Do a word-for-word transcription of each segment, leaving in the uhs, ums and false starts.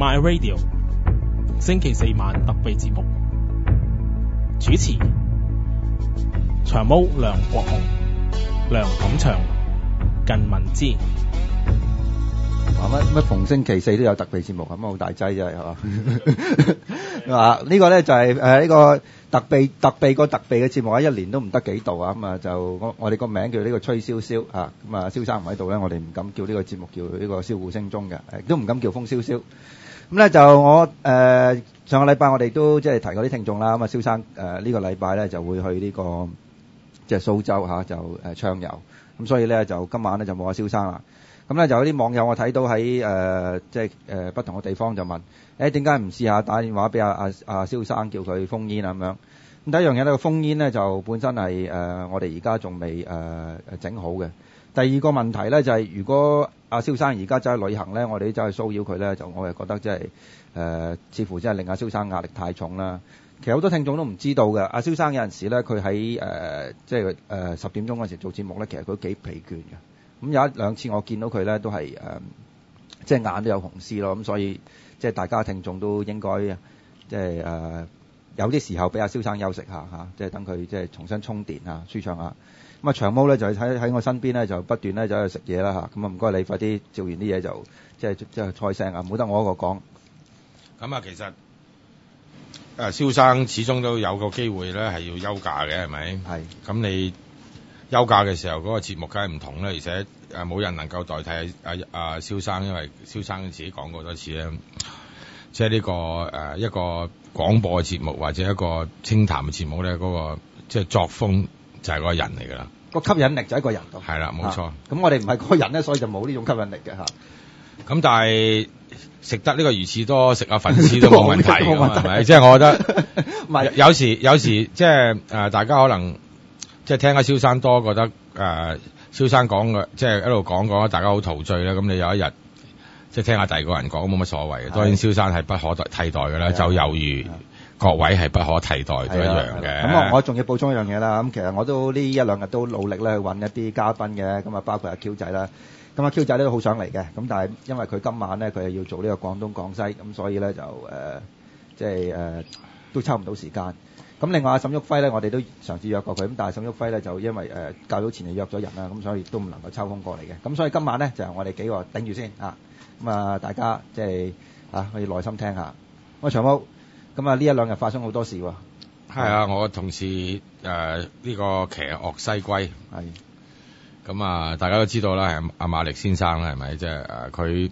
My Radio 星期四晚特備節目，主持長毛梁國雄、梁錦祥、近文之。 話乜乜逢星期四都有特備節目，咁好大劑啫，係嘛？啊，呢個咧就係誒呢個特備特備個特備嘅節目啊，一年都唔得幾度啊，咁啊就我我哋個名叫呢個吹簫簫啊，咁啊蕭生唔喺度咧，我哋唔敢叫呢個節目叫呢個簫鼓聲中嘅，亦都唔敢叫風簫簫。咁咧就我誒、呃、上個禮拜我哋都即係提過啲聽眾啦，咁啊蕭生誒、呃這個、呢個禮拜咧就會去呢、這個即係蘇州嚇、啊、就誒暢遊，咁所以咧就今晚咧就冇阿蕭生啦。咁咧就有啲網友我睇到喺誒即係誒不同嘅地方就問，誒點解唔試下打電話俾阿阿阿蕭生叫佢封煙啊咁樣？咁第一樣嘢呢個封煙咧就本身係誒、呃、我哋而家仲未誒誒整好嘅。第二個問題咧就係、是、如果阿蕭生而家走去旅行咧，我哋走去騷擾佢咧，就我係覺得即係誒似乎真係令阿蕭生壓力太重啦。其實好多聽眾都唔知道嘅，阿蕭生有陣時咧佢喺誒即係誒十點鐘嗰時做節目咧，其實佢都幾疲倦嘅。咁有一兩次我見到佢咧都係誒、呃，即係眼都有紅絲咯，咁所以即係大家聽眾都應該即係誒、呃、有啲時候俾阿蕭生休息下嚇，即係等佢即係重新充電啊，舒暢下。咁啊長毛咧就喺喺我身邊咧就不斷咧走去食嘢啦嚇，咁啊唔該你快啲做完啲嘢就即係即係開聲啊，唔好得我一個講。 咁啊其實誒蕭生始終都有個機會咧係要休假嘅係咪？係。咁你休假嘅時候嗰、那個節目梗係唔同啦，而且誒冇人能夠代替阿阿蕭生，因為蕭生自己講過多次咧，即係呢個誒、呃、一個廣播嘅節目或者一個清談嘅節目咧，嗰、那個即係作風就係嗰個人嚟㗎啦。個吸引力就係一個人度。係啦，冇錯。咁、啊、我哋唔係嗰個人咧，所以就冇呢種吸引力嘅嚇。咁、啊、但係食得呢個魚翅多，食下粉絲都冇問題㗎嘛，係咪？即係我覺得，唔係有時有時即係誒大家可能。即係聽下蕭生多，覺得誒、呃、蕭生講嘅，即係一路講講，大家好陶醉啦。咁你有一日即係聽下第二個人講，冇乜所謂嘅。當然蕭生係不可替代嘅啦，就猶如各位係不可替代都一樣嘅。咁我我仲要補充一樣嘢啦。咁其實我都呢一兩日都努力咧去揾一啲嘉賓嘅，咁啊包括阿 Q 仔啦。咁阿 Q 仔咧都好想嚟嘅，咁但係因為佢今晚咧佢係要做呢個廣東廣西，咁所以咧就誒、呃、即係誒、呃、都抽唔到時間。咁另外阿沈旭輝咧，我哋都嘗試約過佢，咁但係沈旭輝咧就因為誒較早前就約咗人啦，咁所以都唔能夠抽空過嚟嘅。咁所以今晚咧就係我哋幾個頂住先啊，咁啊大家即係啊可以耐心聽下。喂長毛，咁啊呢一兩日發生好多事喎。係啊，我同事誒呢個騎岳西歸係，咁啊大家都知道啦，係阿馬力先生啦，係咪？即係誒佢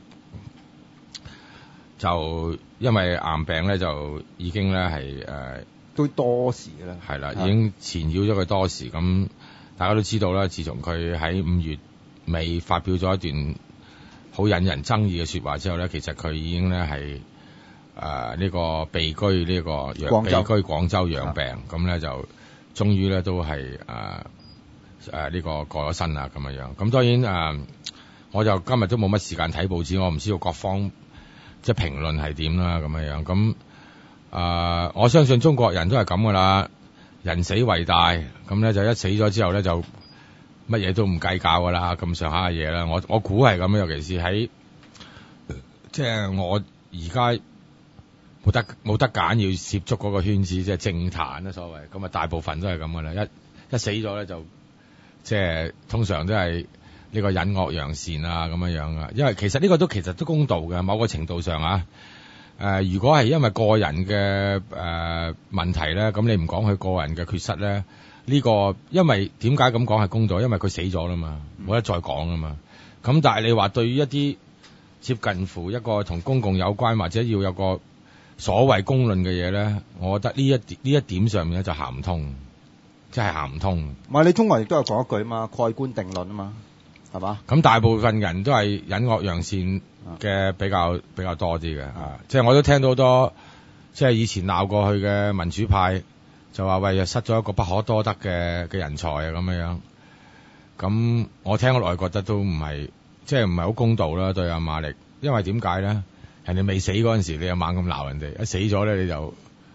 就因為癌病咧，就已經咧係誒。都多時㗎啦，係啦，已經纏繞咗佢多時。咁大家都知道啦，自從佢喺五月尾發表咗一段好引人爭議嘅説話之後咧，其實佢已經咧係誒呢個避居呢、呢個養避居廣州養病，咁咧就終於咧都係誒誒呢個過咗身啦咁樣樣。咁當然誒、呃，我就今日都冇乜時間睇報紙，我唔知道各方即係評論係點啦咁樣樣咁。誒、呃，我相信中國人都係咁噶啦，人死為大，咁咧就一死咗之後咧就乜嘢都唔計較噶啦，咁上下嘅嘢啦。我我估係咁，尤其是喺即係我而家冇得冇得揀，要涉足嗰個圈子，即係政壇啦，所謂咁啊，大部分都係咁噶啦。一一死咗咧就即係通常都係呢個隱惡揚善啊咁樣樣啊。因為其實呢個都其實都公道嘅，某個程度上啊。誒、呃，如果係因為個人嘅誒、呃、問題咧，咁你唔講佢個人嘅缺失咧，呢、這個因為點解咁講係公道？因為佢死咗啦嘛，冇得再講啦嘛。咁但係你話對於一啲接近乎一個同公共有關或者要有個所謂公論嘅嘢咧，我覺得呢一點呢一點上面咧就行唔通，即係行唔通。唔係你中國人亦都有講一句嘛，蓋棺定論啊嘛，係嘛？咁大部分人都係隱惡揚善嘅比較比較多啲嘅啊，即係我都聽到好多，即係以前鬧過去嘅民主派就話喂，又失咗一個不可多得嘅嘅人才啊咁樣樣。咁我聽落去覺得都唔係，即係唔係好公道啦對阿馬力，因為點解咧？人哋未死嗰陣時，你又猛咁鬧人哋；一死咗咧，你就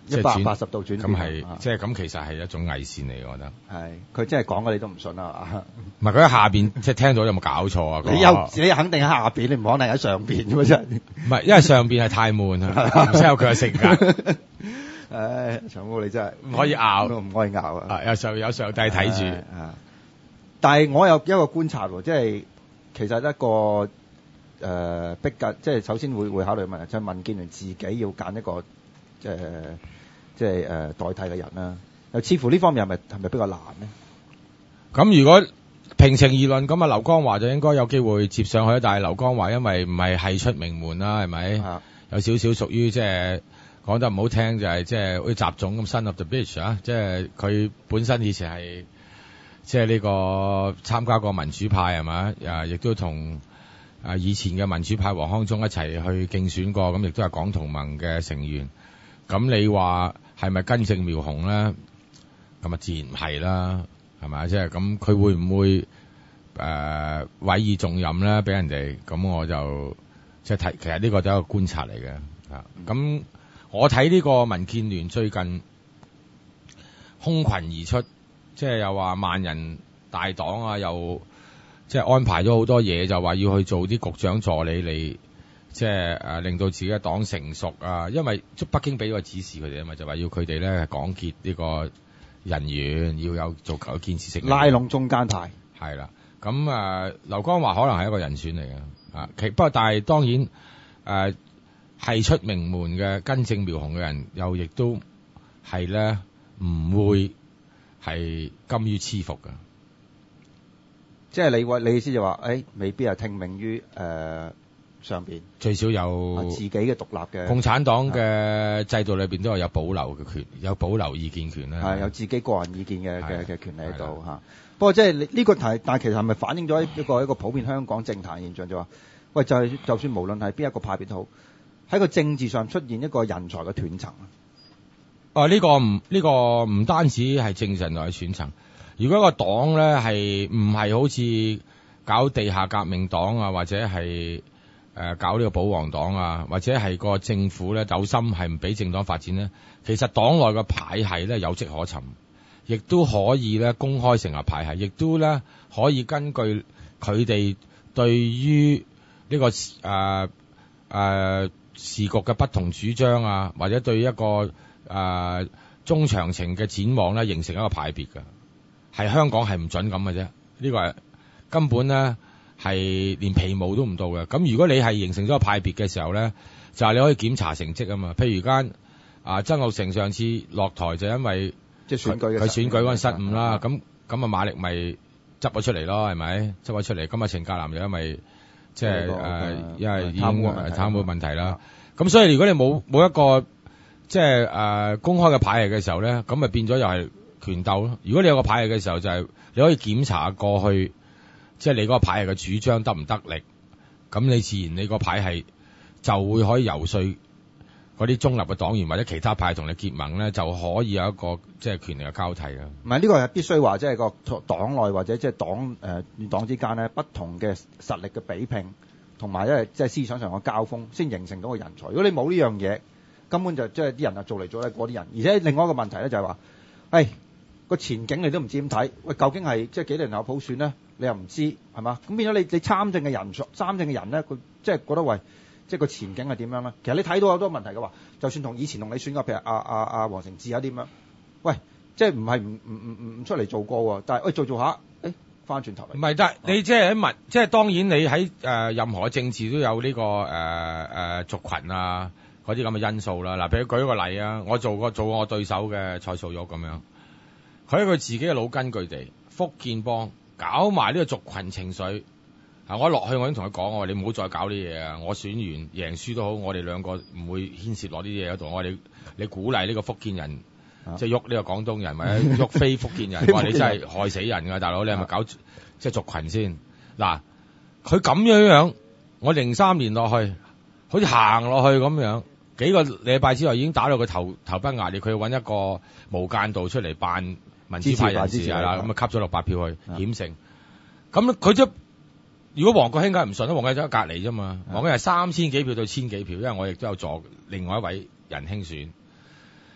一百八十度轉變。 咁係即係咁，其實係一種偽善嚟，我覺得。 係，佢真係講嘅你都唔信啊！ 唔係佢喺下邊，即係聽到有冇搞錯啊？ 你有你肯定喺下邊，你唔可能喺上邊㗎真係。 唔係，因為上邊係太悶啦，唔適合佢嘅性格。 唉，長毛你真係唔可以拗， 唔可以拗啊！ 有上有上帝睇住。 但係我有一個觀察喎，即係其實一個誒逼緊，即係首先會會考慮問題，就係民建聯自己要揀一個即係即係誒代替嘅人啦。又似乎呢方面係咪係咪比較難呢？ 咁如果平情而論，咁啊劉江華就應該有機會接上去，但係劉江華因為唔係係出名門啦，係咪？有少少屬於即係。講得唔好聽就係即係好似習總咁 son of the bitch 啊！即係佢本身以前係即係呢個參加過民主派係嘛？啊，亦都同啊以前嘅民主派黃康忠一齊去競選過，咁亦都係港同盟嘅成員。咁你話係咪根正苗紅咧？咁啊自然唔係啦，係咪？即係咁佢會唔會誒、呃、委以重任咧？俾人哋咁我就即係睇，其實呢個都係一個觀察嚟嘅啊。咁我睇呢個民建聯最近空群而出，即係又話萬人大黨啊，又即係安排咗好多嘢，就話要去做啲局長助理嚟，即係誒令到自己嘅黨成熟啊。因為即北京俾個指示佢哋啊嘛，就話要佢哋咧廣結呢個人員，要有做有建設性，拉攏中間派係啦。咁啊，劉江華可能係一個人選嚟嘅啊，其不過但係當然誒。呃係出名門嘅根正苗紅嘅人，又亦都係咧唔會係甘於黐服嘅。 即係你話你意思就話，誒、哎、未必係聽命於誒、呃、上邊， 最少有自己嘅獨立嘅。 共產黨嘅制度裏邊都係有保留嘅權，有保留意見權啦。 係有自己個人意見嘅嘅嘅權利喺度嚇。不過即係呢個題，但係其實係咪反映咗一個一個普遍香港政壇現象，就話喂，就係就算無論係邊一個派別都好。喺個政治上出現一個人才嘅斷層啊！ 哦，呢個唔呢個唔單止係政治人才嘅斷層。如果一個黨咧係唔係好似搞地下革命黨啊，或者係誒搞呢個保皇黨啊，或者係個政府咧有心係唔俾政黨發展咧，其實黨內嘅派系咧有跡可尋，亦都可以咧公開成立派系，亦都咧可以根據佢哋對於呢個誒誒。呃呃時局嘅不同主張啊，或者對一個誒、呃、中長程嘅展望咧，形成一個派別嘅，係香港係唔準咁嘅啫。呢、這個係根本咧係連皮毛都唔到嘅。咁如果你係形成咗個派別嘅時候咧，就係、是、你可以檢查成績啊嘛。譬如間啊，曾鈺成上次落台就因為即係選舉嘅佢選舉嗰陣失誤啦，咁咁啊馬力咪執咗出嚟咯，係咪執咗出嚟？咁啊程格南就因為即係誒，因為已經貪污問題啦。咁所以如果你冇冇一個即係誒公開嘅派系嘅時候咧，咁咪變咗又係權鬥咯。如果你有個派系嘅時候，就係你可以檢查過去，即係你嗰個派系嘅主張得唔得力，咁你自然你個派系就會可以游說嗰啲中立嘅黨員或者其他派同你結盟咧，就可以有一個即係權力嘅交替啊。 唔係呢個係必須話，即係個黨內或者即係黨誒與黨之間咧不同嘅實力嘅比拼，同埋因為即係思想上嘅交鋒，先形成到個人才。如果你冇呢樣嘢，根本就即係啲人啊做嚟做去嗰啲人。而且另外一個問題咧就係話，誒個前景你都唔知點睇，喂究竟係即係幾多人有普選咧？你又唔知係嘛？咁變咗你你參政嘅人參政嘅人咧，佢即係覺得喂。即係個前景係點樣咧？其實你睇到好多問題嘅話，就算同以前同你選嘅，譬如阿阿阿黃成智有啲咁樣，喂，即係唔係唔唔唔唔出嚟做過喎？但係喂做做下，誒翻轉頭嚟。 唔係，但係你即係喺民，即係當然你喺誒、呃、任何政治都有呢、這個誒誒、呃呃、族群啊嗰啲咁嘅因素啦。嗱，譬如舉一個例啊，我做過做過我對手嘅蔡素玉咁樣，佢喺佢自己嘅腦根據地福建幫搞埋呢個族群情緒。啊！我落去我已經同佢講，我話你唔好再搞啲嘢啊！我選完贏輸都好，我哋兩個唔會牽涉落啲嘢嗰度。我話你你鼓勵呢個福建人，啊、即係喐呢個廣東人或者喐非福建人，話你真係害死人㗎，大佬！你係咪搞、啊、即係族群先？嗱，佢咁樣樣，我零三年落去，好似行落去咁樣，幾個禮拜之後已經打到佢頭頭崩額裂，佢要揾一個無間道出嚟扮民主派人士係啦，咁啊吸咗六百票去險勝，咁佢即如果黃國興梗係唔順啦，黃國興就喺隔離啫嘛。黃國興係三千幾票到千幾票，因為我亦都有助另外一位仁兄選。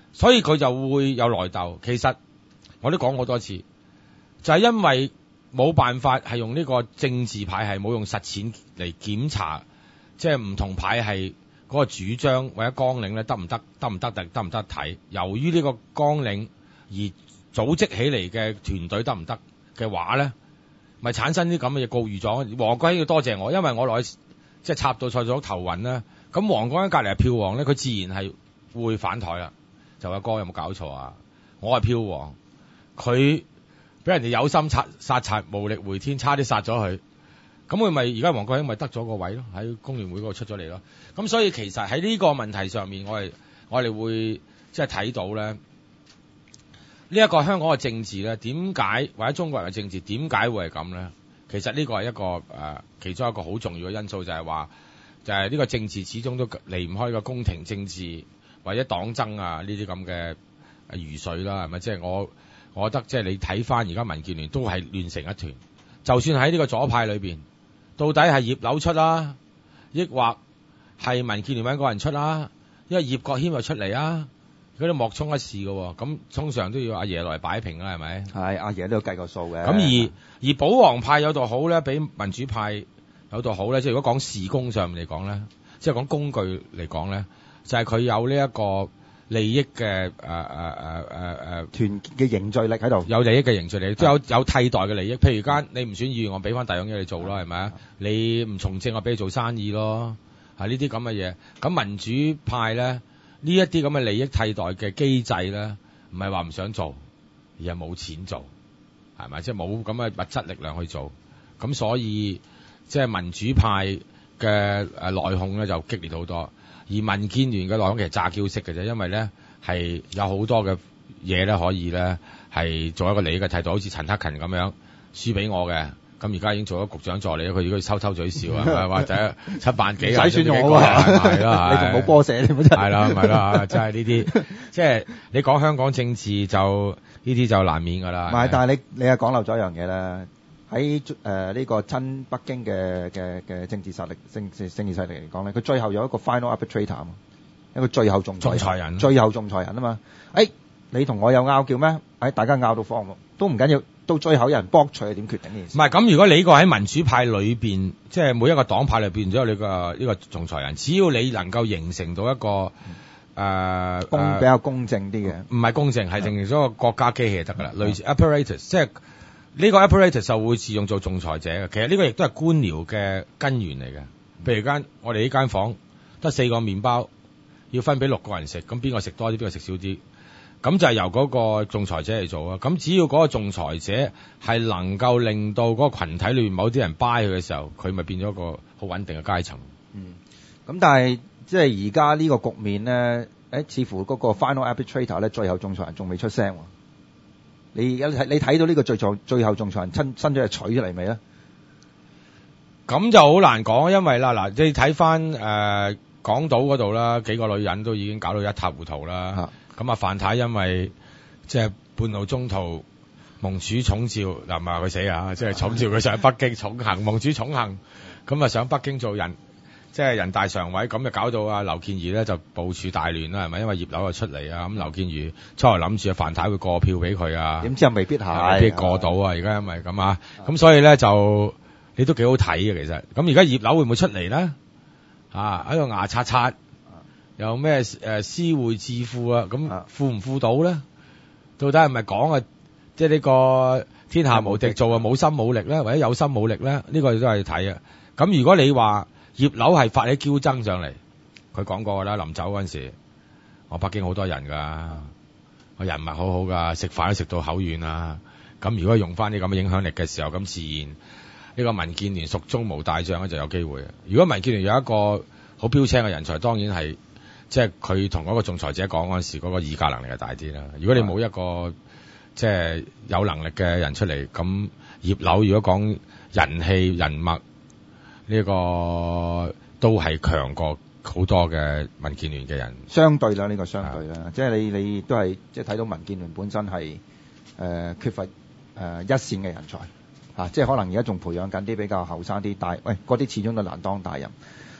所以佢就會有內鬥。其實我都講好多次，就係因為冇辦法係用呢個政治派系，冇用實踐嚟檢查，即係唔同派系嗰個主張或者綱領咧得唔得，得唔得，得唔得睇。由於呢個綱領而組織起嚟嘅團隊得唔得嘅話咧，咪產生啲咁嘅嘢。告預狀，黃國興要多謝我，因為我落去即係插到賽咗頭暈啦。咁黃國興隔離係票王咧，佢自然係會反台啦。就話哥有冇搞錯啊？我係票王，佢俾人哋有心殺殺賊，無力回天，差啲殺咗佢。咁佢咪而家黃國興咪得咗個位咯？喺工聯會嗰度出咗嚟咯。咁所以其實喺呢個問題上面，我哋我哋會即係睇到咧，呢、這、一個香港嘅政治咧，點解或者中國人嘅政治點解會係咁咧？其實呢個係一個誒、呃、其中一個好重要嘅因素，就係話就係、是、呢個政治始終都離唔開個宮廷政治或者黨爭啊呢啲咁嘅餘水啦，係咪？即係我我覺得即係你睇翻而家民建聯都係亂成一團，就算喺呢個左派裏邊，到底係葉劉出啦，抑或係民建聯揾個人出啦？因為葉國謙又出嚟啊，佢都莫衷一是嘅，咁通常都要阿爺來擺平啦，係咪？係阿爺都要計個數嘅。 咁而而保皇派有度好咧，比民主派有度好咧。即係如果講事工上面嚟講咧，即係講工具嚟講咧，就係、是、佢有呢一個利益嘅誒誒誒誒誒團嘅凝聚力喺度， 有利益嘅凝聚力，都有有替代嘅利益。譬如間你唔選議員，我俾翻第二樣嘢你做咯，係咪啊？你唔從政，我俾你做生意咯，係呢啲咁嘅嘢。咁民主派咧，呢一啲咁嘅利益替代嘅機制咧，唔係話唔想做，而係冇錢做，係咪？即係冇咁嘅物質力量去做。咁所以即係民主派嘅誒內訌咧就激烈好多。而民建聯嘅內訌其實詐嬌式嘅啫，因為咧係有好多嘅嘢咧可以咧係做一個利益嘅替代，好似陳克勤咁樣輸俾我嘅，咁而家已經做咗局長助理，佢如果偷偷嘴笑啊，或者七萬幾啊， 唔使算我啊， 係啦， 你仲冇波寫，你冇真係啦，係啦，真係呢啲，即係你講香港政治就呢啲就難免㗎啦。 唔係，但係你你係講漏咗一樣嘢啦。喺誒呢個親北京嘅嘅嘅政治實力、政治政治勢力嚟講咧，佢最後有一個 final arbitrator 啊嘛，一個最後仲裁， 仲裁人， 最後仲裁人啊嘛。誒、哎，你同我有拗叫咩？誒，大家拗到慌都唔緊要，到最後有人駁除係點決定呢件事？ 唔係咁，如果你呢個喺民主派裏邊，即係每一個黨派裏邊都有你個呢個仲裁人，只要你能夠形成到一個誒、呃、 公比較公正啲嘅， 唔係公正係形成咗個國家機器就得㗎啦，類似 apparatus，即係。呢、這個 apparatus 就會自用做仲裁者嘅，其實呢個亦都係官僚嘅根源嚟嘅。譬如間我哋呢間房得四個麵包，要分俾六個人食，咁邊個食多啲，邊個食少啲，咁就係由嗰個仲裁者嚟做啊。咁只要嗰個仲裁者係能夠令到嗰個羣體裏面某啲人 buy 佢嘅時候，佢咪變咗個好穩定嘅階層。 嗯，咁但係即係而家呢個局面咧，誒似乎嗰個 final arbitrator 咧，最後仲裁人仲未出聲喎。你而家睇你睇到呢個最後最後仲裁人親親咗嚟取出嚟未咧？ 咁就好難講，因為啦嗱，你睇翻誒港島嗰度啦，幾個女人都已經搞到一塌糊塗啦。咁啊，范太因為即係半路中途蒙主寵召，嗱唔係話佢死啊，即係寵召佢上北京寵幸，蒙主寵幸，咁啊上北京做人。即係人大常委，咁就搞到啊劉健儀咧就部署大亂啦，係咪？因為葉劉就出嚟啊，咁劉健儀初頭諗住啊范太會過票俾佢啊， 點知又未必係， 未必過到啊！而家因為咁啊，咁所以咧就你都幾好睇嘅其實。咁而家葉劉會唔會出嚟咧？啊喺度牙刷刷，又咩誒私會致富啊？咁富唔富到咧？到底係咪講啊？即係呢個天下無敵做啊冇心冇力咧，或者有心冇力咧？呢、呢個都係睇啊。咁如果你話，葉劉係發起驕爭上嚟，佢講過㗎啦。臨走嗰陣時，我北京好多人㗎，我人脈好好㗎，食飯都食到口軟啊。咁如果用翻啲咁嘅影響力嘅時候，咁自然呢個民建聯蜀中無大將咧就有機會。如果民建聯有一個好標青嘅人才，當然係即係佢同嗰個仲裁者講嗰陣時，嗰個議價能力係大啲啦。如果你冇一個即係有能力嘅人出嚟，咁葉劉如果講人氣人脈。呢、這個都係強過好多嘅民建聯嘅人， 相對啦，呢、這個相對啦，即係你你都係即係睇到民建聯本身係誒、呃、缺乏誒、呃、一線嘅人才、啊、即係可能而家仲培養緊啲比較後生啲大，喂嗰啲始終都難當大任。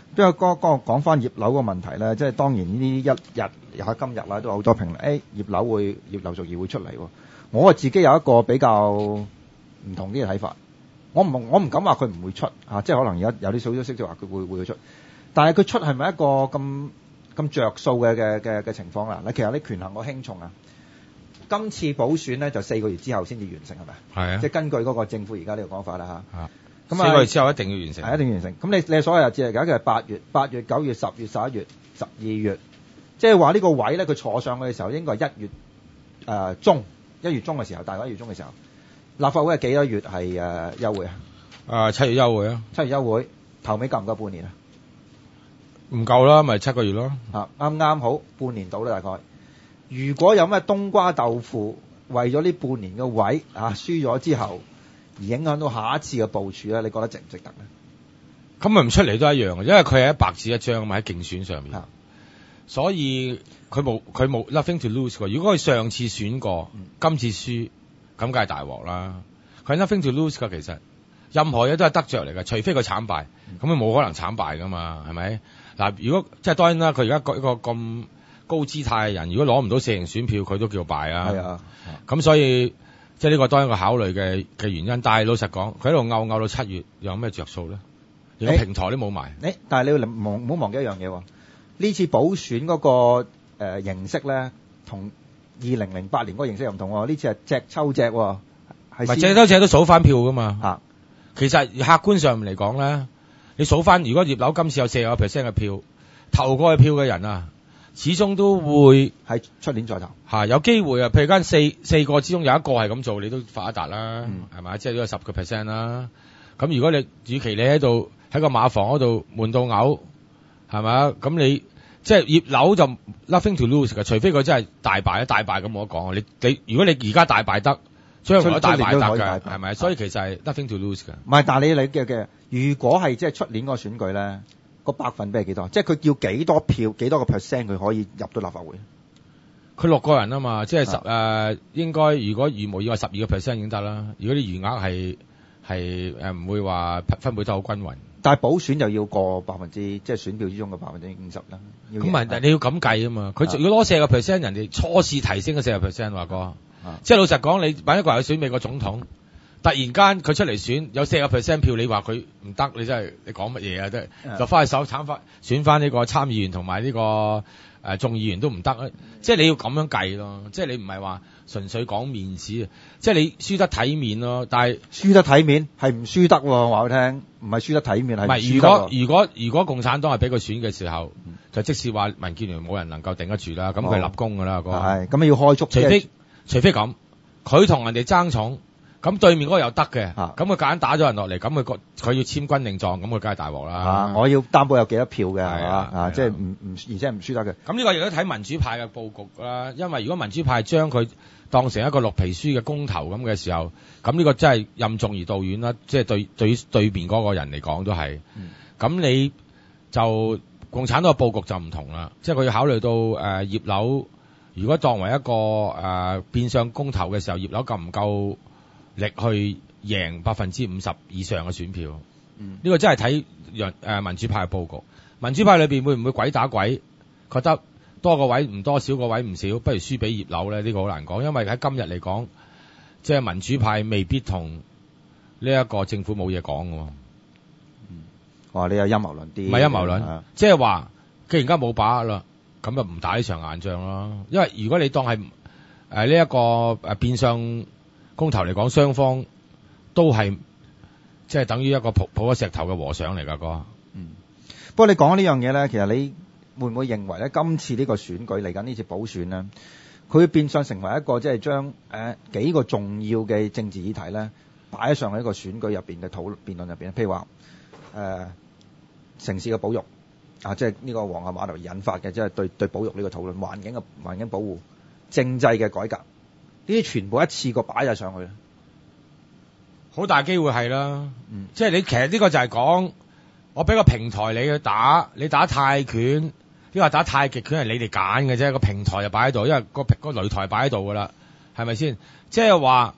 因為嗰個講翻葉劉個問題咧，即係當然呢啲一日又喺今日啦，都好多評論，誒、哎、葉劉會葉劉淑儀會出嚟喎。我自己有一個比較唔同啲嘅睇法，我唔我唔敢話佢唔會出嚇，即係可能有有啲小消息就話佢會會出，但係佢出係咪一個咁咁著數嘅嘅嘅嘅情況啦？嗱，其實你權衡個輕重啊，今次補選咧就四個月之後先至完成係咪？係啊，即係根據嗰個政府而家呢個講法啦嚇。咁四個月之後一定要完成， 係一定要完成。咁你你所有日子嚟講，佢係八月、八月、九月、十月、十一月、十二月，即係話呢個位咧，佢坐上去嘅時候應該係一月誒、呃、中，一月中嘅時候，大概一月中嘅時候，立法會係幾多月係誒、呃、休會啊？ 誒七月休會啊！ 七月休會，頭尾夠唔夠半年啊？ 唔夠啦，咪七個月咯。 啊，啱啱好半年到啦，大概。如果有咩冬瓜豆腐，為咗呢半年嘅位啊輸咗之後，而影響到下一次嘅部署咧，你覺得值唔值得咧？ 咁咪唔出嚟都一樣嘅，因為佢係一白紙一張嘛，喺競選上面，所以佢冇佢冇 nothing to lose 過。如果佢上次選過，嗯、今次輸，咁梗係大鑊啦。佢 nothing to lose 噶，其實任何嘢都係得着嚟嘅，除非佢慘敗，咁佢冇可能慘敗噶嘛，係咪？嗱，如果即係當然啦，佢而家一個咁高姿態嘅人，如果攞唔到四成選票，佢都叫敗啊。係啊，咁所以。即係呢個當然一個考慮嘅嘅原因，但係老實講，佢喺度拗拗到七月，有咩着數咧？連個平台都冇埋。誒，但係你要忘唔好忘記一樣嘢喎。呢次補選嗰、那個、呃、形式咧，同二零零八年嗰個形式又唔同喎。呢次係隻抽隻喎，係隻抽隻都數翻票噶嘛。啊，其實客觀上嚟講咧，你數翻，如果葉劉今次有四個 percent 嘅票，投過去票嘅人啊。始終都會係出年再投，嚇有機會啊！譬如間四四個之中有一個係咁做，你都發一達啦，係咪、嗯？即係呢個十個 percent 啦。咁如果你與其你喺度喺個馬房嗰度悶到嘔，係咪啊？咁你即係葉劉就 nothing to lose 嘅，除非佢真係大敗啊！大敗咁冇得講。你你如果你而家大敗得，將來都大敗得㗎，係咪？所以其實係 nothing to lose 嘅。唔係，但係你你嘅嘅，如果係即係出年個選舉咧。個百分比係幾多？即係佢要幾多票、幾多個 percent 佢可以入到立法會？佢六個人啊嘛，即係十誒、呃，應該如果如無意外十二個 percent 已經得啦。如果啲餘額係係誒唔會話分配得好均勻。但係補選就要過百分之即係選票之中嘅百分之五十啦。咁咪你要咁計啊嘛？佢如果攞四個 percent，人哋初試提升咗四個 percent，華哥。即係老實講，你揾一個人去選美國總統。突然間佢出嚟選有四個 percent 票，你話佢唔得，你真係你講乜嘢啊？真係就翻去手產翻選翻呢個參議員同埋呢個誒、呃、眾議員都唔得啊！即係你要咁樣計咯，即係你唔係話純粹講面子啊！即係你輸得體面咯，但係輸得體面係唔輸得喎，話佢聽，唔係輸得體面係唔係？如果如果如果共產黨係俾佢選嘅時候，嗯、就即使話民建聯冇人能夠頂得住啦，咁佢立功㗎啦，係咁要開足，除非除非咁，佢同人哋爭寵。咁對面嗰個又得嘅，咁佢夾硬打咗人落嚟，咁佢佢要簽軍令狀，咁佢梗係大鑊啦。啊，我要擔保有幾多票嘅，係嘛？啊，即係唔唔，而且唔輸得嘅。咁呢個亦都睇民主派嘅佈局啦。因為如果民主派將佢當成一個綠皮書嘅公投咁嘅時候，咁呢個真係任重而道遠啦。即係對對於對面嗰個人嚟講都係。咁、嗯、你就共產黨嘅佈局就唔同啦。即係佢要考慮到誒、呃、葉劉，如果當為一個誒、呃、變相公投嘅時候，葉劉夠唔夠力去贏百分之五十以上嘅選票，呢、嗯、個真係睇人誒民主派嘅佈局。民主派裏邊會唔會鬼打鬼？覺得多個位唔多，少個位唔少，不如輸俾葉劉咧？呢、這個好難講，因為喺今日嚟講，即係民主派未必同呢一個政府冇嘢講嘅。嗯，哇！你有陰謀論啲？唔係陰謀論，的即係話，既然而家冇把握啦，咁就唔打呢場硬仗咯。因為如果你當係誒呢一個誒變相公投嚟講，雙方都係即係等於一個抱抱咗石頭嘅和尚嚟㗎，哥。嗯。不過你講呢樣嘢咧，其實你會唔會認為咧，今次呢個選舉嚟緊呢次補選咧，佢會變相成為一個即係將誒幾個重要嘅政治議題咧擺上喺一個選舉入邊嘅討論辯論入邊，譬如話誒、呃、城市嘅保育啊，即係呢個皇后碼頭引發嘅，即係對對保育呢個討論，環境嘅環境保護、政制嘅改革。呢啲全部一次過擺晒上去，好大機會係啦。嗯，即係你其實呢個就係講，我俾個平台你去打，你打泰拳，呢個打太極拳係你哋揀嘅啫，個平台就擺喺度，因為個個擂台擺喺度噶啦，係咪先？即係話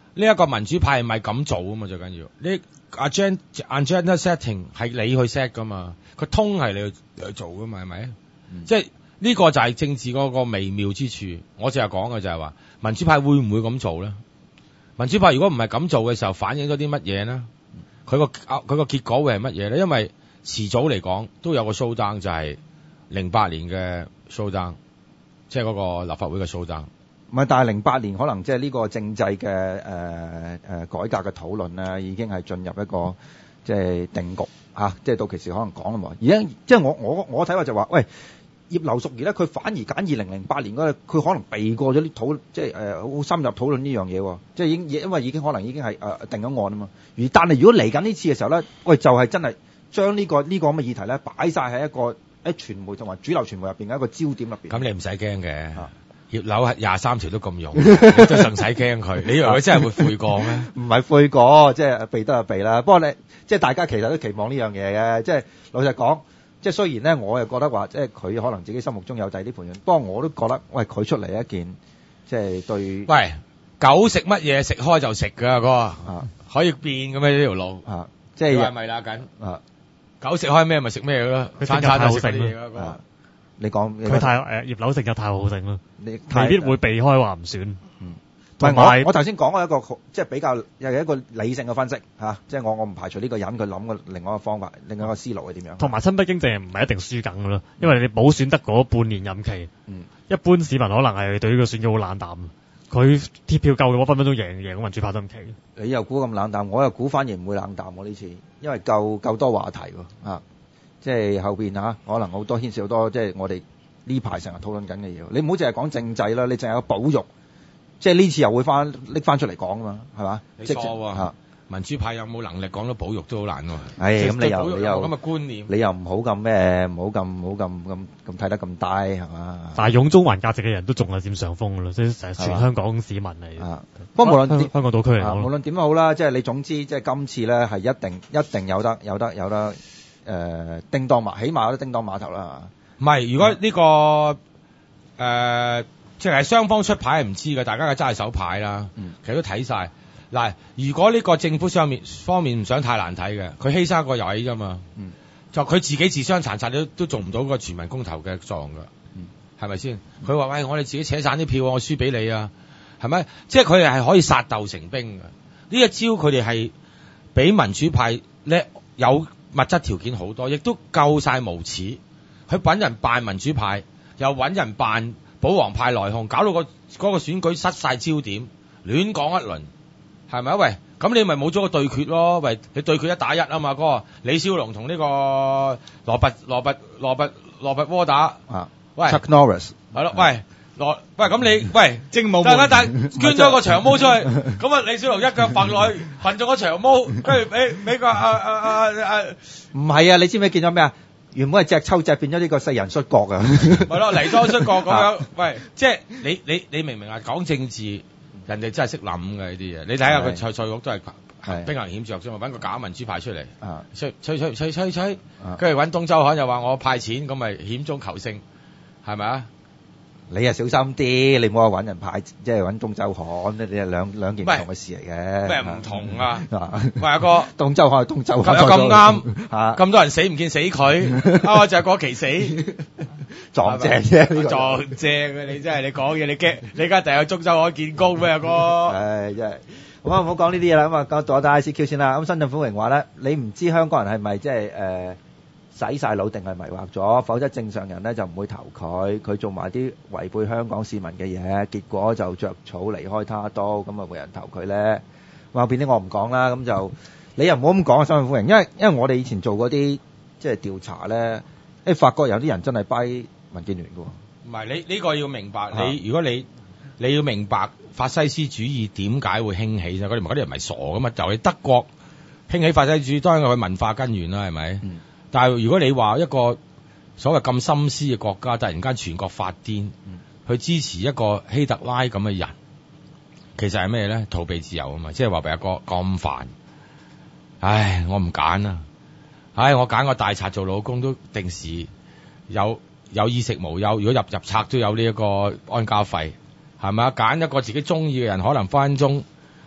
呢一個民主派係咪咁做啊嘛？最緊要呢 agenda agenda setting 係你去 set 噶嘛，個通係你去去做噶嘛，係咪？嗯、即係呢、這個就係政治嗰個微妙之處。我淨係講嘅就係話，民主派會唔會咁做咧？民主派如果唔係咁做嘅時候，反映咗啲乜嘢呢？佢個佢個結果會係乜嘢咧？因為遲早嚟講都有個 show down，就係零八年嘅 show down，即係嗰個立法會嘅 show down。 唔係，但係零八年可能即係呢個政制嘅誒誒改革嘅討論咧，已經係進入一個即係定局嚇、啊，即係到期時可能講啦嘛。而家即係我我我睇法就話，喂，葉劉淑儀咧，佢反而揀二零零八年嗰個，佢可能避過咗啲討，即係誒好深入討論呢樣嘢喎。即係已經因為已經可能已經係誒、呃、定咗案啊嘛。而但係如果嚟緊呢次嘅時候咧，喂，就係、是、真係將呢、這個呢、這個咁嘅議題咧擺晒喺一個喺傳媒同埋主流傳媒入邊嘅一個焦點入邊。 咁你唔使驚嘅。啊葉劉係廿三條都咁用，你都唔使驚佢。你以為佢真係會悔過咩？ 唔係悔過，即係避得就避啦。不過你即係大家其實都期望呢樣嘢嘅。即係老實講，即係雖然咧，我又覺得話，即係佢可能自己心目中有第啲盤算。不過我都覺得，喂，佢出嚟一件，即係對。喂， 狗食乜嘢食開就食㗎，哥啊，可以變嘅咩呢條路啊？即係係咪啦緊啊？狗食開咩咪食咩咯，餐餐都食啲嘢㗎，哥。 你講佢太誒葉劉食就太好勝啦，你未必會避開話唔選。 嗯，唔係我我頭先講過一個即係比較又係一個理性嘅分析嚇、啊，即係我我唔排除呢個人佢諗嘅另外一個方法，另外一個思路係點樣。同埋親北京淨係唔係一定輸緊㗎咯，因為你補選得嗰半年任期，嗯，一般市民可能係對呢個選舉好冷淡。佢貼票夠嘅話，分分鐘贏贏個民主派都唔奇。 你又估咁冷淡，我又估反而唔會冷淡喎呢次，因為夠夠多話題喎啊！即係後邊嚇，可能好多牽涉好多，即係我哋呢排成日討論緊嘅嘢。你唔好淨係講政制啦，你淨係有保育，即係呢次又會翻拎翻出嚟講啊嘛，係嘛？ 你錯喎嚇，民主派有冇能力講到保育都好難喎。 係咁，你又你又咁嘅觀念， 你又唔好咁咩，唔好咁唔好咁咁咁睇得咁低係嘛？ 但係擁中環價值嘅人都仲係佔上風㗎啦，即係成全香港市民嚟。 啊，不過無論香港島區嚟講， 無論點都好啦，即係你總之即係今次咧係一定一定有得有得有得。誒、呃、叮當碼，起碼有啲叮當碼頭啦。 唔係，如果呢、這個誒，即、呃、係、就是、雙方出牌係唔知嘅，大家嘅揸手牌啦。嗯、其實都睇晒。嗱，如果呢個政府上面方面唔想太難睇嘅，佢犧牲一個位啫嘛。嗯、就佢自己自相殘殺都都做唔到個全民公投嘅作用㗎。係咪先？佢話、嗯、喂，我哋自己扯散啲票，我輸俾你啊，係咪？即係佢哋係可以殺鬥成兵嘅。呢一招佢哋係比民主派叻有。物質條件好多，亦都夠晒無恥。佢揾人扮民主派，又揾人扮保皇派內訌，搞到個嗰個選舉失晒焦點，亂講一輪，係咪啊？喂，咁你咪冇咗個對決咯？喂，你對決一打一啊嘛，嗰、那個李小龍同呢個羅拔羅拔羅拔羅拔窩打啊，喂 Chuck Norris 係咯，喂。喂，咁你喂政務，但係但捐咗個長毛出去，咁啊李小龍一腳瞓落去，瞓咗個長毛，跟住俾俾個啊啊啊啊， 唔係啊！你知唔知見咗咩啊？原本係隻抽隻變咗呢個四人摔角啊！ 係咯，嚟多摔角咁樣。喂，即係你你你明唔明啊？講政治，人哋真係識諗嘅呢啲嘢。你睇下佢蔡蔡玉都係兵行險著啫嘛，揾個假民主派出嚟，吹吹吹吹吹吹，跟住揾東周刊又話我派錢，咁咪險中求勝，係咪啊？ 你啊小心啲，你唔好話揾人派，即係揾東周刊，你係兩兩件唔同嘅事嚟嘅。 咩唔同啊？喂，阿哥， 東周刊係東周刊， 有咁啱嚇，咁多人死唔見死佢，啱啱就係嗰期死， 撞正啫， 撞正嘅你真係你講嘢你驚，你而家第日中周刊見工咩阿哥？ 唉，真係好啊，唔好講呢啲嘢啦。咁啊，講咗打 I C Q 先啦。咁新政府榮話咧，你唔知香港人係咪即係誒？洗晒腦定係迷惑咗，否則正常人咧就唔會投佢。佢做埋啲違背香港市民嘅嘢，結果就着草離開他都，咁啊冇人投佢咧。後邊啲我唔講啦，咁就你又唔好咁講啊，新政府榮，因為因為我哋以前做嗰啲即係調查咧，誒發覺有啲人真係掰民建聯嘅喎。 唔係你呢、呢個要明白，啊、你如果你你要明白法西斯主義點解會興起啫？嗰啲唔係嗰啲人唔係傻噶嘛，就係德國興起法西斯主義，當然係佢文化根源啦，係咪？嗯但係如果你話一個所謂咁心思嘅國家突然間全國發癲，嗯、去支持一個希特拉咁嘅人，其實係咩咧？逃避自由啊嘛，即係話俾阿哥咁煩，唉，我唔揀啊，唉，我揀個大賊做老公都定時有有衣食無憂，如果入入冊都有呢一個安家費，係咪啊？揀一個自己中意嘅人，可能分分鐘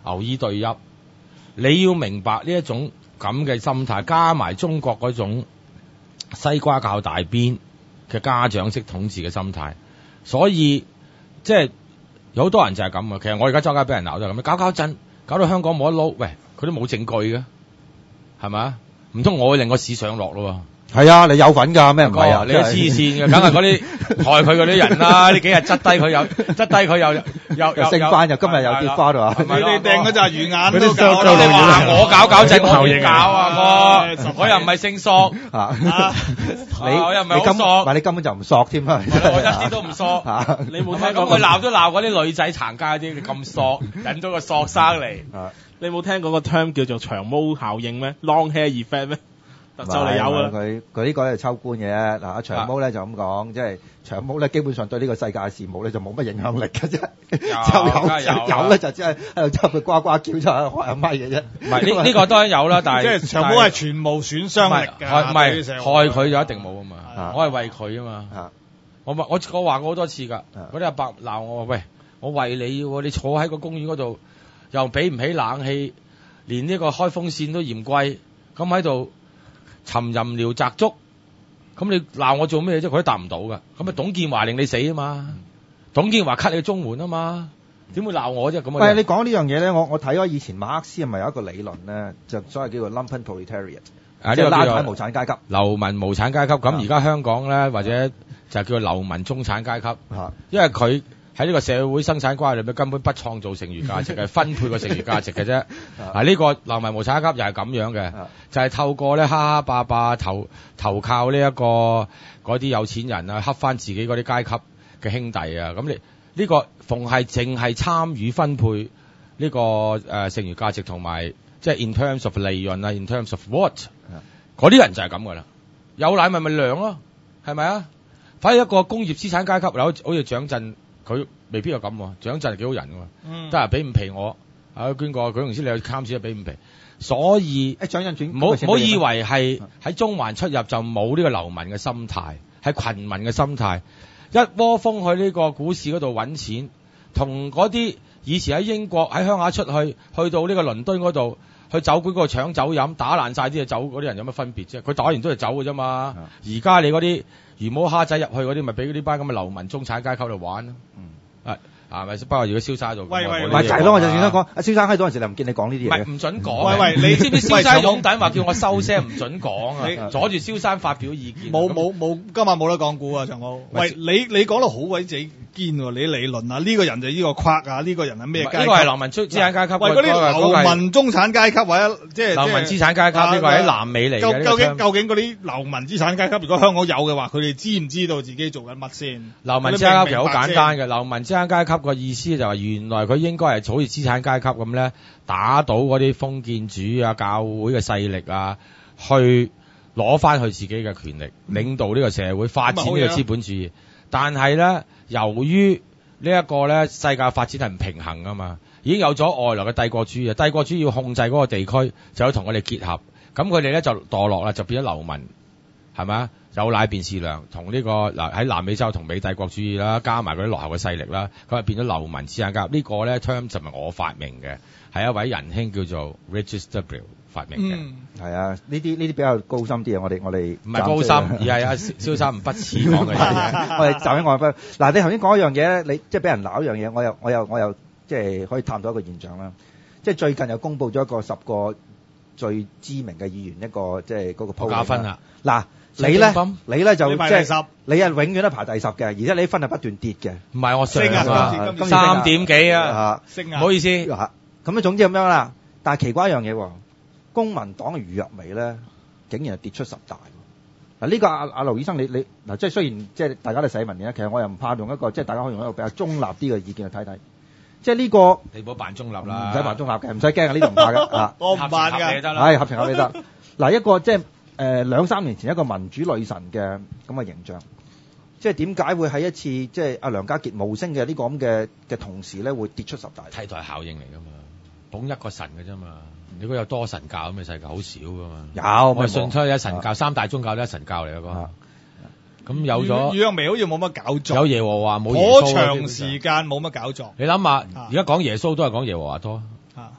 牛衣對泣。你要明白呢一種咁嘅心態，加埋中國嗰種西瓜靠大邊嘅家長式統治嘅心態，所以即係有好多人就係咁啊。其實我而家周街俾人鬧就係咁，搞搞震，搞到香港冇得撈。喂，佢都冇證據嘅，係咪啊？唔通我會令個市上落咯？ 係啊，你有份㗎咩？唔係啊， 你黐線嘅，梗係嗰啲害佢嗰啲人啦。呢幾日執低佢又執低佢又又又升翻，又今日又跌翻啊！ 你哋掟嗰紮魚眼都搞到你話我搞搞震，我唔搞啊！我我又唔係姓索啊！ 你我又唔係好索， 話你根本就唔索添啊！ 我一啲都唔索。你冇聽過佢鬧都鬧嗰啲女仔行街啲咁索，引到個索生嚟。 你冇聽過個 term 叫做長毛效應咩 ？Long hair effect 咩？就嚟有啦！ 佢佢呢個係秋官嘅啫。嗱，阿長毛咧就咁講，即係長毛咧基本上對呢個世界嘅事務咧就冇乜影響力嘅啫。有有有咧就即係喺度執佢呱呱叫就開下咪嘅啫。 唔係呢呢個當然有啦，但係即係長毛係全無損傷力嘅， 唔係害佢就一定冇啊嘛。我係為佢啊嘛。我我我話過好多次㗎，嗰啲阿伯鬧我話：喂，我為你喎，你坐喺個公園嗰度又俾唔起冷氣，連呢個開風扇都嫌貴，咁喺度沉吟聊擲足，咁你鬧我做咩啫？佢都答唔到噶。咁啊，董建華令你死啊嘛，嗯、董建華 cut 你綜援啊嘛，點會鬧我啫？咁啊， 喂，你講呢樣嘢咧，我我睇咗以前馬克思係咪有一個理論咧，就所謂叫做 lumpen proletariat， 啊， 即係拉太無產階級、 流民無產階級。咁而家香港咧，或者就叫做流民中產階級， 啊、因為佢喺呢個社會生產關係裏面根本不創造剩餘價值，係分配個剩餘價值嘅啫。嗱，呢個流民無產階級又係咁樣嘅，就係、是、透過咧蝦蝦霸霸投投靠呢、這、一個嗰啲有錢人啊，恰翻自己嗰啲階級嘅兄弟啊。咁你呢、這個逢係淨係參與分配呢、這個誒、呃、剩餘價值同埋即係 in terms of 利潤啊 ，in terms of what 嗰啲人就係咁噶啦。有奶咪咪糧咯，係咪啊？反而一個工業資產階級，好好似蔣震。佢未必有咁喎，蔣震係幾好人喎，得閒俾五皮我，啊捐個舉公司你去監視俾五皮，所以誒蔣震轉，唔好唔好以為係喺中環出入就冇呢個流民嘅心態，係群民嘅心態，一窩蜂去呢個股市嗰度揾錢，同嗰啲以前喺英國喺鄉下出去，去到呢個倫敦嗰度去酒館嗰度搶酒飲，打爛晒啲嘢酒嗰啲人有乜分別啫？佢打完都係走嘅啫嘛。而家你嗰啲魚毛蝦仔入去嗰啲，咪俾嗰啲班咁嘅流民中產階級度玩咯。嗯，啊啊咪，不過如果蕭生喺度， 喂喂， 咪就係咯，我就算得講，阿蕭生喺嗰陣時，你唔見你講呢啲嘢。 唔係唔準講。 喂喂，你知唔知蕭生擁躉話叫我收聲，唔準講啊！阻住蕭生發表意見。 冇冇冇，今晚冇得講股啊，長毛。喂，你你講得好鬼死堅喎，你理論啊，呢個人就呢個框啊，呢個人係咩階級？ 呢個係流民資產階級。 喂，嗰啲流民中產階級或者即係流民資產階級，呢個喺南美嚟嘅。 究竟究竟嗰啲流民資產階級，如果香港有嘅話，佢哋知唔知道自己做緊乜先？ 流民資產階級其實好簡單嘅，流民資產階級個意思就係原來佢應該係好似資產階級咁咧，打倒嗰啲封建主啊、教會嘅勢力啊，去攞翻佢自己嘅權力，領導呢個社會，發展呢個資本主義。但係咧，由於呢一個咧世界發展係唔平衡啊嘛，已經有咗外來嘅帝國主義，帝國主義要控制嗰個地區，就要同我哋結合，咁佢哋咧就墮落啦，就變咗流民，係咪啊？有奶便是娘，同呢、這個嗱喺南美洲同美帝國主義啦，加埋嗰啲落後嘅勢力啦，佢係變咗流民資產階級。這個、呢個咧 term 就唔係我發明嘅，係一位仁兄叫做 Regis W 發明嘅。 係、嗯、啊，呢啲呢啲比較高深啲啊，我哋我哋唔係高深，而係阿蕭生唔不似講嘅嘢。 我哋站喺外邊。嗱，你頭先講一樣嘢咧，你即係俾人鬧一樣嘢，我又我又我又即係可以探到一個現象啦。即係最近又公布咗一個十個最知名嘅議員一個即係嗰個鋪加分啊！ 嗱。你咧，你咧就即係你係永遠都排第十嘅，而且你啲分係不斷跌嘅。 唔係我升啊， 三點幾啊， 升啊， 唔好意思。 咁啊，總之咁樣啦。但係奇怪一樣嘢，公民黨嘅余若薇咧，竟然係跌出十大。嗱，呢個阿阿盧醫生，你你嗱，即係雖然即係大家都寫文嘅，其實我又唔怕用一個即係大家可以用一個比較中立啲嘅意見去睇睇。即係呢個你唔好扮中立啦， 唔使扮中立嘅，唔使驚啊，呢度唔怕嘅啊。 我唔扮㗎， 係合情合理得。嗱，一個即係。誒、呃、兩三年前一個民主女神嘅咁嘅形象，即係點解會喺一次即係阿梁家傑無聲嘅呢個咁嘅嘅同時咧，會跌出十大？ 替代效應嚟㗎嘛，捧一個神㗎啫嘛。如果有多神教咁嘅世界好少㗎嘛。 有， 我信出一神教，啊、三大宗教都係神教嚟㗎嘛。咁有咗余若薇好似冇乜搞作， 有耶和華冇耶穌， 好長時間冇乜搞作。 你諗下，而家講耶穌都係講耶和華多。 啊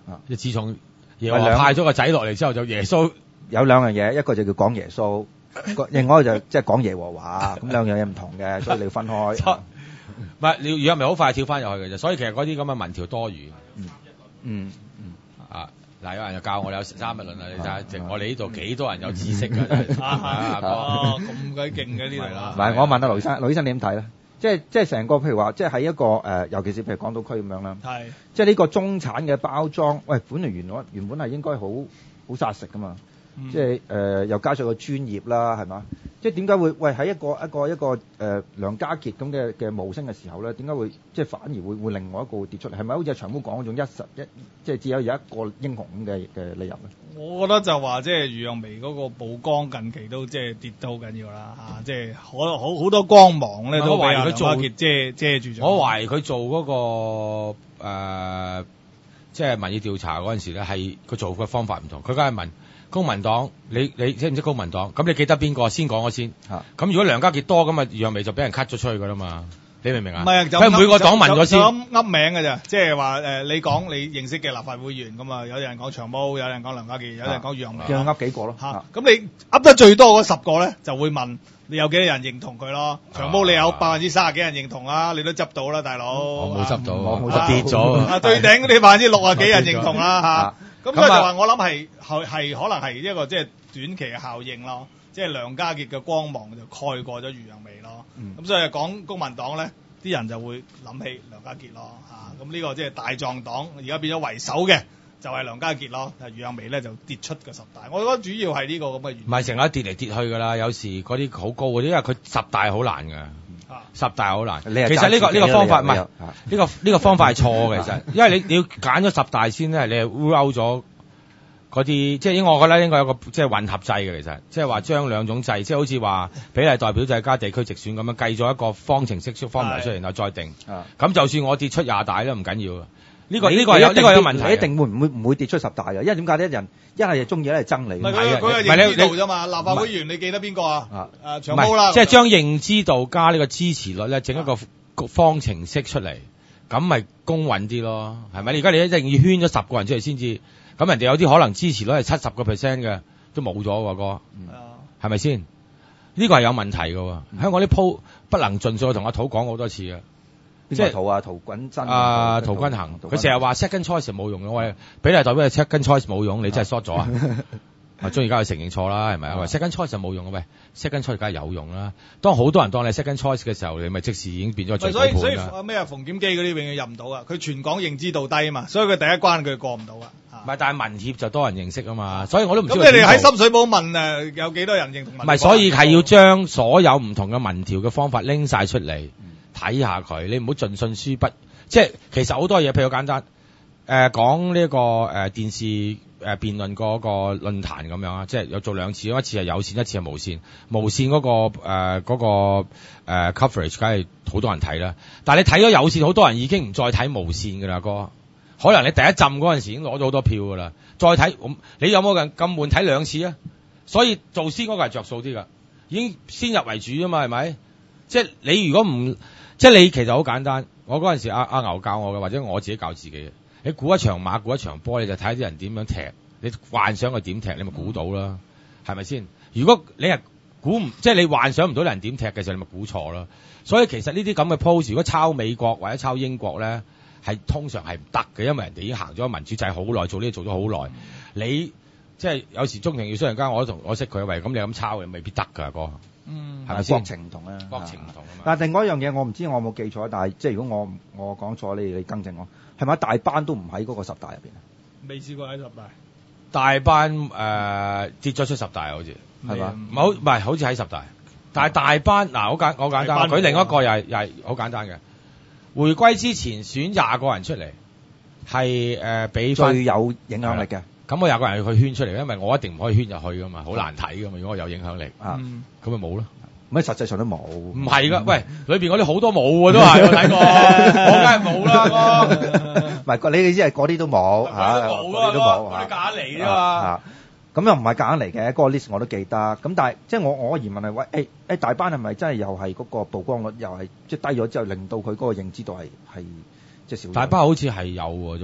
即自從耶和華派咗個仔落嚟之後，就耶穌有兩樣嘢，一個就叫講耶穌，另外一個就即係講耶和華，咁兩樣嘢唔同嘅，所以你要分開。 唔係你如果唔係好快跳翻入去嘅啫，所以其實嗰啲咁嘅民調多餘。 嗯嗯嗯啊嗱，有人就教我哋有三日論啊，你睇下，我哋呢度幾多人有知識㗎？ 啊哦，咁鬼勁嘅呢度啦。 唔係，我問下盧醫生，盧醫生你點睇咧？即係即係成個譬如話，即係喺一個誒、呃，尤其是譬如港島區咁樣啦。 係。即係呢個中產嘅包裝，喂，本來原來原本係應該好好殺食噶嘛。嗯、即係誒、呃，又加上個專業啦，係嘛？即係點解會喂喺一個一個一個誒、呃、梁家傑咁嘅嘅無聲嘅時候咧，點解會即係反而會會另外一個會跌出嚟？係咪好似長毛講嗰種一實一即係只有有一個英雄咁嘅嘅理由咧？ 我覺得就話即係余若薇嗰個曝光近期都即係跌得好緊要啦嚇，即係好好好多光芒咧都俾梁家傑遮遮住咗。 我懷疑佢做嗰、那個、呃、即係民意調查嗰陣時咧，係佢做嘅方法唔同。佢梗係問公民黨，你你知唔知公民黨？咁你記得邊個先講我先？咁、啊、如果梁家傑多咁啊，余若薇就俾人 cut 咗出去噶啦嘛。你明唔明啊？唔係，佢每個黨問咗先， 噏名嘅咋，即係話誒，你講你認識嘅立法會議員咁啊，有人講長毛，有人講梁家傑，有人講余若薇， 叫噏幾個咯？ 嚇、啊，咁、啊、你噏得最多嗰十個咧，就會問你有幾多人認同佢咯？長毛你有百分之三十幾人認同啦，你都執到啦，大佬。 我冇執到， 我冇跌咗。 啊，最頂你百分之六啊幾人認同啦嚇。咁所以就話我諗係係係可能係一個即係短期嘅效應咯，即係梁家傑嘅光芒就蓋過咗余若薇咯。咁、嗯、所以講公民黨咧。啲人就會諗起梁家傑咯嚇，咁呢個即係大狀黨而家變咗為首嘅就係梁家傑咯，余若薇咧就跌出個十大，我覺得主要係呢個咁嘅原因。 唔係成日跌嚟跌去㗎啦，有時嗰啲好高嗰啲，因為佢十大好難㗎、啊，十大好難。其實呢、呢個呢、呢個方法唔係呢個呢、呢個方法係錯嘅，其實，因為你你要揀咗十大先咧，你係 rule out 咗。嗰啲即係應該我覺得應該有個即係混合制嘅，其實即係話將兩種制，即係好似話比例代表制加地區直選咁樣計咗一個方程式方程式出嚟，然後再定。咁就算我跌出廿大都唔緊要。呢個呢個有呢個有問題。 一定會唔會唔會跌出十大嘅？因為點解呢？人一係就中意，一係憎你。 唔係佢佢係認知度啫嘛。立法會議員你記得邊個啊？啊長毛啦。 即係將認知度加呢個支持率咧，整一個方程式出嚟，咁咪公允啲咯？係咪？而家你一定要圈咗十個人出嚟先至。咁人哋有啲可能支持率係七十個 percent 嘅，都冇咗喎哥，係咪先？呢個係有問題嘅喎。香港啲鋪不能盡數，同阿土講好多次嘅。 即係陶啊，陶君真啊，陶君行，佢成日話 second choice 冇用嘅，喂，比例代表 second choice 冇用，你真係 short 咗啊！啊，中意而家去承認錯啦，係咪啊？喂 second choice 就冇用嘅，喂 second choice 梗係有用啦。當好多人當你 second choice 嘅時候，你咪即時已經變咗最高盤啦。 所以所以咩啊？馮檢基嗰啲永遠入唔到啊！佢全港認知度低啊嘛，所以佢第一關佢過唔到啊。 唔係，但係民協就多人認識啊嘛，所以我都唔知。 咁你哋喺深水埗問誒有幾多人認同民協？ 唔係，所以係要將所有唔同嘅民調嘅方法拎晒出嚟睇下佢，你唔好盡信書不。即係其實好多嘢，譬如好簡單，誒、呃、講呢、這個誒、呃、電視誒、呃、辯論嗰個論壇咁樣啊，即係有做兩次，一次係有線，一次係無線。無線嗰、那個誒嗰、呃那個誒、呃、coverage，梗係好多人睇啦。但係你睇咗有線，好多人已經唔再睇無線㗎啦，哥。可能你第一浸嗰陣時已經攞咗好多票㗎啦，再睇，你有冇人咁悶睇兩次啊？所以做先嗰個係着數啲㗎，已經先入為主啊嘛，係咪？即係你如果唔，即係你其實好簡單。我嗰陣時阿阿牛教我嘅，或者我自己教自己嘅。你估一場馬，估一場波，你就睇啲人點樣踢，你幻想佢點踢，你咪估到啦，係咪先？如果你係估唔，即係你幻想唔到人點踢嘅時候，你咪估錯啦。所以其實呢啲咁嘅 pose，如果抄美國或者抄英國咧，係通常係唔得嘅，因為人哋已經行咗民主制好耐，做呢啲做咗好耐。你即係有時中庭要衰人家，我都同我識佢，喂，咁你咁抄嘅未必得㗎哥。 嗯， 係咪先？ 國情唔同啊， 國情唔同啊嘛。 但係另外一樣嘢，我唔知我有冇記錯，但係即係如果我我講錯，你你更正我，係咪大班都唔喺嗰個十大入邊啊？ 未試過喺十大。 大班誒、呃、跌咗出十大好似係嘛？唔好唔係好似喺十大，但係大班嗱好簡好簡單，佢另一個又係又係好簡單嘅。回歸之前選廿個人出嚟，係誒俾最有影響力嘅。 咁我廿個人去圈出嚟，因為我一定唔可以圈入去噶嘛，好難睇噶嘛。如果我有影響力，啊，咁咪冇咯。 咁實際上都冇。唔係噶，喂，裏邊嗰啲好多冇喎，都係我睇過，我梗係冇啦， 唔係，你哋知係嗰啲都冇嚇，嗰啲都冇嚇。嗰啲夾硬嚟啫嘛。 咁又唔係夾硬嚟嘅，嗰個 list 我都記得。咁但係即係我我疑問係喂，誒誒大班係咪真係又係嗰個曝光率又係即係低咗之後，令到佢嗰個認知度係係即係少？ 大班好似係有喎，仲。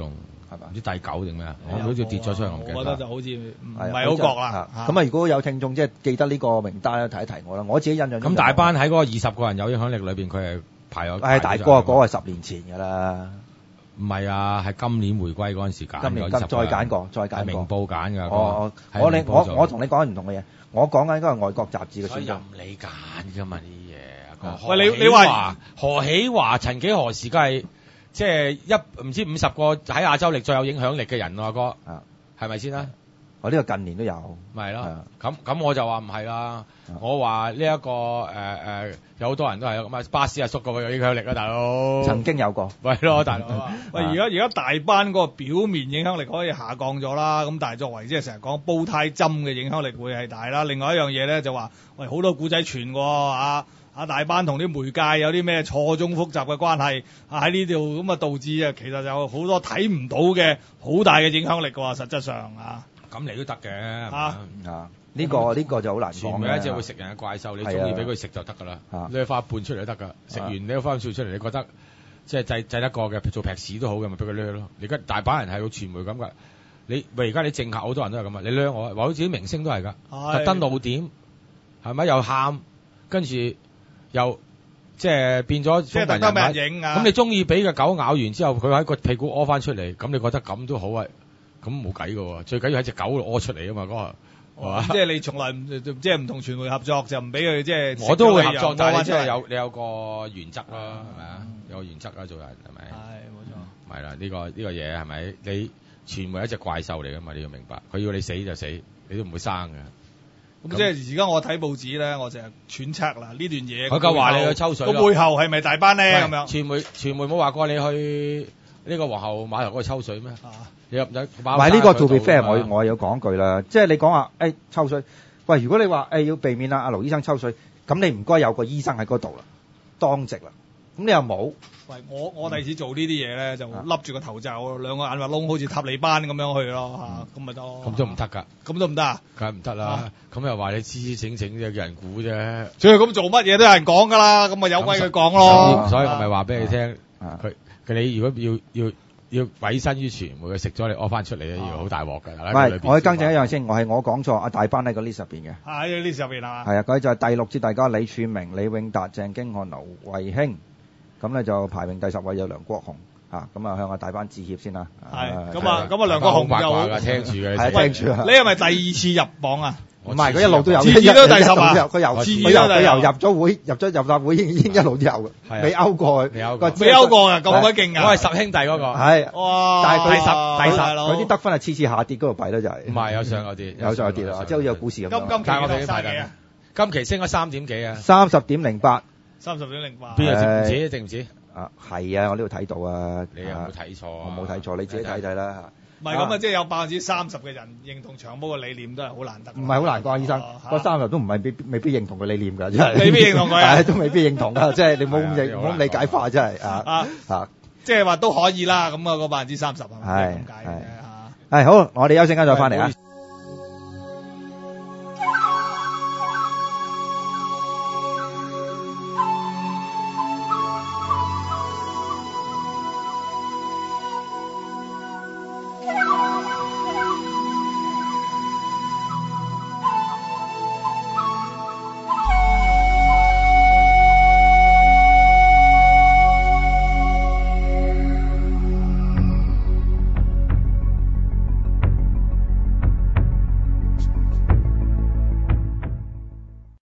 係嘛？ 唔知第九定咩啊？我好似跌咗出去，我唔記得。 我覺得就好似唔係好覺啦。 咁啊，如果有聽眾即係記得呢個名單咧，提一提我啦。我自己印象咁大班喺嗰個二十個人有影響力裏邊，佢係排咗。 係大哥，嗰個係十年前㗎啦。 唔係啊，係今年回歸嗰陣時揀。 今年再揀過，再揀過。 明報揀㗎。 我我你我我同你講唔同嘅嘢。我講緊應該係外國雜誌嘅選擇。 任你揀㗎嘛啲嘢。 喂，你你話何喜華曾幾何時梗係即係一唔知五十個喺亞洲力最有影響力嘅人喎，哥。 啊， 係咪先啦？ 我呢個近年都有。 咪係咯。咁咁我就話唔係啦。我話呢一個誒誒有好多人都係咁啊，巴士阿叔個有影響力啊，大佬。 曾經有過。 係咯，大佬。 喂，而家而家大班嗰個表面影響力可以下降咗啦，咁但係作為即係成日講煲呔針嘅影響力會係大啦。另外一樣嘢咧就話，喂好多古仔傳喎，啊啊大班同啲媒介有啲咩錯綜複雜嘅關係啊喺呢度咁啊導致啊其實有好多睇唔到嘅好大嘅影響力喎，實質上啊。 咁你都得嘅。 啊啊！呢個呢個就好難講嘅。 全部一隻會食人嘅怪獸，你中意俾佢食就得㗎啦。你花半出嚟都得㗎，食完你花半出嚟，你覺得即係制制得過嘅，做劈屎都好嘅，咪俾佢掠咯。而家大把人係個傳媒咁㗎，你喂而家你政客好多人都係咁啊，你掠我，話好似啲明星都係㗎，特登露點係咪又喊，跟住又即係變咗即係特登俾人影啊！ 咁你中意俾個狗咬完之後，佢喺個屁股屙翻出嚟，咁你覺得咁都好啊？咁冇計㗎喎，最緊要喺隻狗度屙出嚟啊嘛，嗰個。 哦、即係你從來唔即係唔同傳媒合作，就唔俾佢即係。 我都會合作，但係即係有你有個原則啦，係咪啊？有個原則啦，做人係咪？ 係冇錯。 係啦，呢個呢個嘢係咪？你傳媒係一隻怪獸嚟㗎嘛？你要明白，佢要你死就死，你都唔會生㗎。 咁即係而家我睇報紙咧，我就係揣測啦，呢段嘢。 佢夠話你去抽水。個背後係咪大班咧？咁樣。 傳媒傳媒冇話過你去呢個皇后碼頭嗰度抽水咩？ 啊唔係呢個 to be fair，我我有講句啦，即係你講話誒抽水，喂，如果你話誒、欸、要避免啊阿盧醫生抽水，咁你唔該有個醫生喺嗰度啦，當值啦，咁你又冇。 喂，我我第時做呢啲嘢咧，就笠住個頭罩，兩個眼畫窿，好似塔利班咁樣去咯嚇，咁咪得。咁都唔得㗎，咁都唔得啊？梗係唔得啦，咁又話你黐黐整整啫，叫人估啫。所以咁做乜嘢都有人講㗎啦，咁咪有鬼佢講咯。所以我咪話俾你聽，佢佢你如果要要。要委身於傳媒，佢食咗你屙翻出嚟咧，要好大鑊㗎。唔係， 我去更正一樣先，我係我講錯，阿大班喺個 list 入邊嘅。 喺 list 入邊啊。係啊，佢就係第六節，大家李柱銘、李永達、鄭經翰、劉慧卿，咁咧就排名第十位有梁國雄嚇，咁啊向阿大班致歉先啦。 係，咁啊咁啊梁國雄又聽住嘅， 係聽住啊。 你係咪第二次入榜啊？ 唔係，佢一路都有， 次次都第十啊！ 佢由佢由佢由入咗會，入咗入立會已經一路都有嘅，未勾過佢， 未勾過， 未勾過嘅，咁鬼勁㗎！ 我係十兄弟嗰個， 係哇！ 但係佢第十，第十， 佢啲得分係次次下跌嗰度弊啦，就係。 唔係有上有跌， 有上有跌啊！即係好似有故事咁。 今今期我哋排幾啊？ 今期升咗三點幾啊？ 三十點零八。 三十點零八。 邊個唔止定唔止？ 啊，係啊！我呢度睇到啊。 你有冇睇錯？ 我冇睇錯，你自己睇睇啦。 唔係咁啊，即係有百分之三十嘅人認同長毛嘅理念都係好難得。 唔係好難講，醫生，嗰三十都唔係未未必認同佢理念㗎，真係。 未必認同佢啊， 都未必認同㗎，即係你冇咁理，唔好咁理解化，真係啊啊！ 即係話都可以啦，咁啊嗰百分之三十係咪？ 係咁解嘅嚇。 係好，我哋休息間再翻嚟啊。